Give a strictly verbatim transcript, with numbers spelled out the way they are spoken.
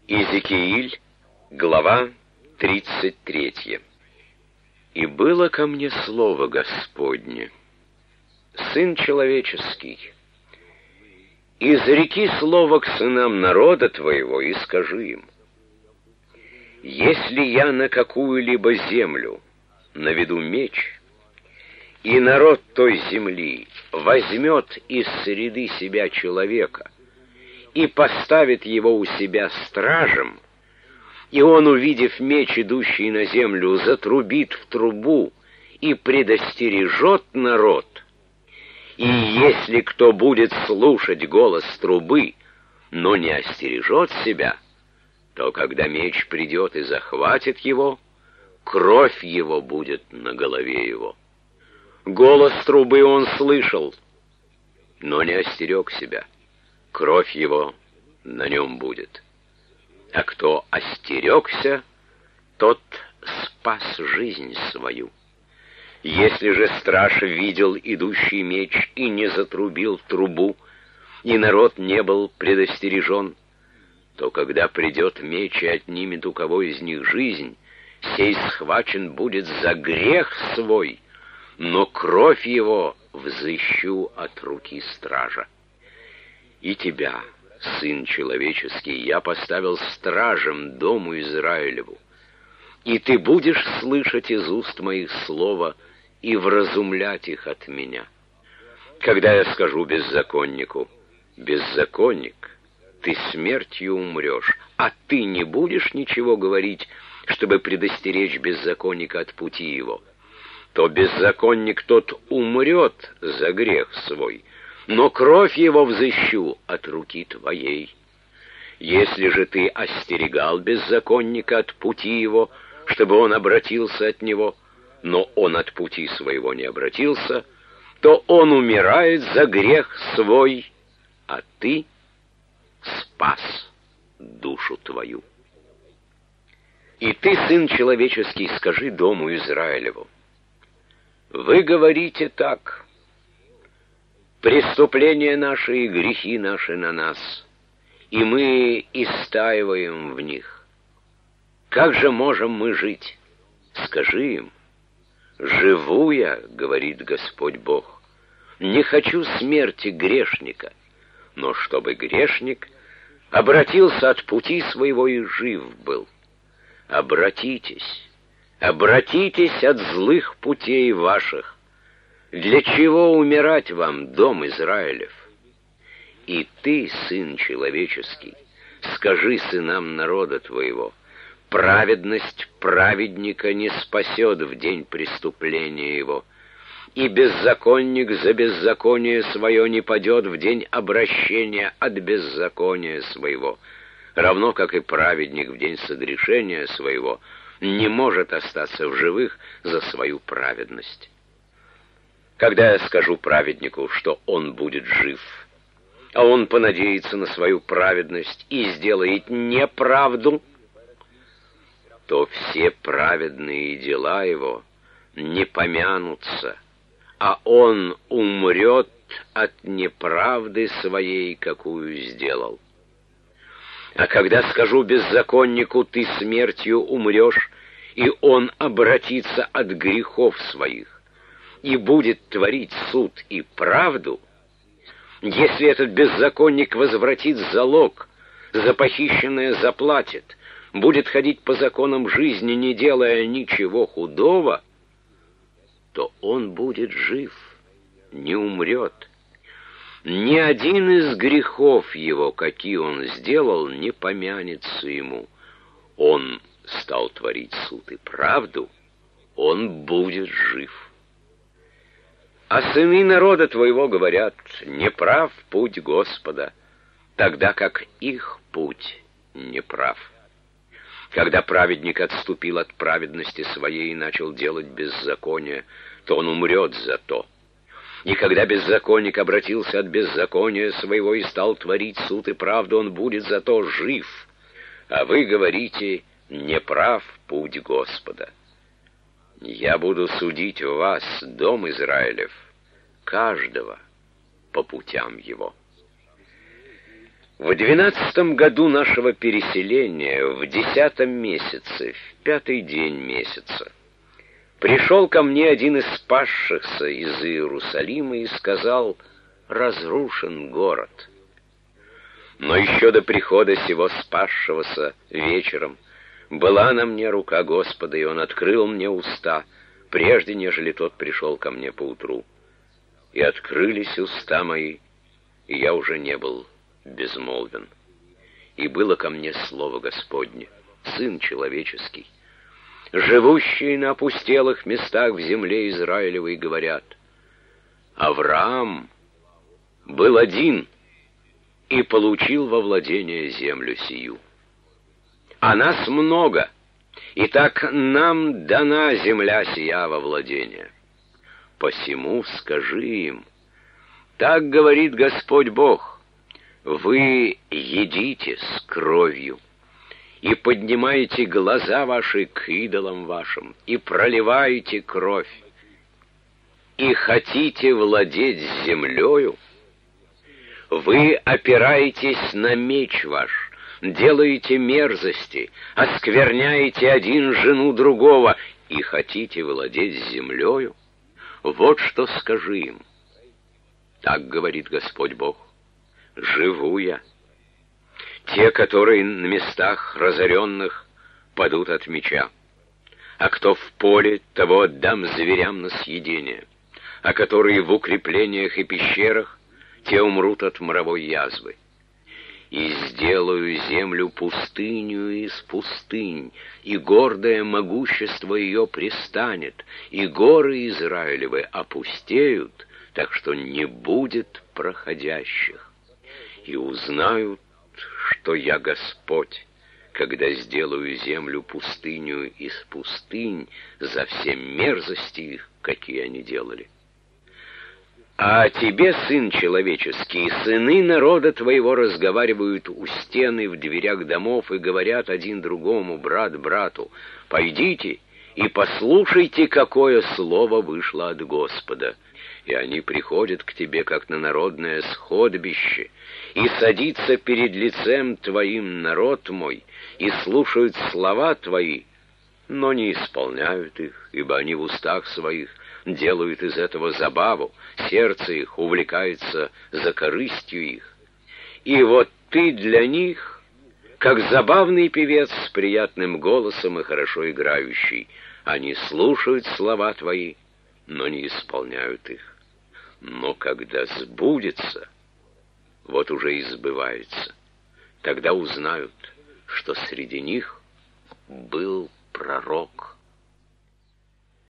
Иезекииль, глава тридцать третья. «И было ко мне слово Господне: Сын человеческий, изреки слово к сынам народа твоего и скажи им: если я на какую-либо землю наведу меч, и народ той земли возьмет из среды себя человека и поставит его у себя стражем, и он, увидев меч, идущий на землю, затрубит в трубу и предостережет народ, и если кто будет слушать голос трубы, но не остережет себя, то когда меч придет и захватит его, кровь его будет на голове его. Голос трубы он слышал, но не остерег себя, кровь его на нем будет. А кто остерегся, тот спас жизнь свою. Если же страж видел идущий меч и не затрубил трубу, и народ не был предостережен, то когда придет меч и отнимет у кого из них жизнь, сей схвачен будет за грех свой, но кровь его взыщу от руки стража. И тебя, Сын человеческий, я поставил стражем дому Израилеву, и ты будешь слышать из уст моих слова и вразумлять их от меня. Когда я скажу беззаконнику: беззаконник, ты смертью умрешь, а ты не будешь ничего говорить, чтобы предостеречь беззаконника от пути его, то беззаконник тот умрет за грех свой, но кровь его взыщу от руки твоей. Если же ты остерегал беззаконника от пути его, чтобы он обратился от него, но он от пути своего не обратился, то он умирает за грех свой, а ты спас душу твою. И ты, Сын человеческий, скажи дому Израилеву: вы говорите так: преступления наши и грехи наши на нас, и мы истаиваем в них. Как же можем мы жить? Скажи им: живу я, говорит Господь Бог, не хочу смерти грешника, но чтобы грешник обратился от пути своего и жив был. Обратитесь, обратитесь от злых путей ваших. Для чего умирать вам, дом Израилев? И ты, Сын человеческий, скажи сынам народа твоего: праведность праведника не спасет в день преступления его, и беззаконник за беззаконие свое не падет в день обращения от беззакония своего, равно как и праведник в день согрешения своего не может остаться в живых за свою праведность. Когда я скажу праведнику, что он будет жив, а он понадеется на свою праведность и сделает неправду, то все праведные дела его не помянутся, а он умрет от неправды своей, какую сделал. А когда скажу беззаконнику: ты смертью умрешь, и он обратится от грехов своих и будет творить суд и правду, если этот беззаконник возвратит залог, за похищенное заплатит, будет ходить по законам жизни, не делая ничего худого, то он будет жив, не умрет. Ни один из грехов его, какие он сделал, не помянется ему. Он стал творить суд и правду, он будет жив. А сыны народа твоего говорят: неправ путь Господа, тогда как их путь неправ. Когда праведник отступил от праведности своей и начал делать беззаконие, то он умрет за то. И когда беззаконник обратился от беззакония своего и стал творить суд и правду, он будет за то жив. А вы говорите: неправ путь Господа. Я буду судить вас, дом Израилев, каждого по путям его. В двенадцатом году нашего переселения, в десятом месяце, в пятый день месяца, пришел ко мне один из спасшихся из Иерусалима и сказал: «Разрушен город». Но еще до прихода сего спасшегося вечером была на мне рука Господа, и Он открыл мне уста, прежде нежели тот пришел ко мне поутру. И открылись уста мои, и я уже не был безмолвен. И было ко мне слово Господне: Сын человеческий, живущие на опустелых местах в земле Израилевой, говорят: Авраам был один и получил во владение землю сию. А нас много, и так нам дана земля сия во владение. Посему скажи им: так говорит Господь Бог, вы едите с кровью, и поднимаете глаза ваши к идолам вашим, и проливаете кровь, и хотите владеть землею. Вы опираетесь на меч ваш, делаете мерзости, оскверняете один жену другого, и хотите владеть землею. Вот что скажи им: так говорит Господь Бог, живу я. Те, которые на местах разоренных, падут от меча, а кто в поле, того отдам зверям на съедение, а которые в укреплениях и пещерах, те умрут от моровой язвы. И сделаю землю пустыню из пустынь, и гордое могущество ее престанет, и горы Израилевы опустеют, так что не будет проходящих. И узнают, что я Господь, когда сделаю землю пустыню из пустынь за все мерзости их, какие они делали. А тебе, сын человеческий, сыны народа твоего разговаривают у стены в дверях домов и говорят один другому, брат брату: пойдите и послушайте, какое слово вышло от Господа. И они приходят к тебе, как на народное сходбище, и садится перед лицем твоим народ мой, и слушают слова твои, но не исполняют их, ибо они в устах своих делают из этого забаву, сердце их увлекается за корыстью их. И вот ты для них, как забавный певец с приятным голосом и хорошо играющий. Они слушают слова твои, но не исполняют их. Но когда сбудется, вот уже и сбывается, тогда узнают, что среди них был пророк.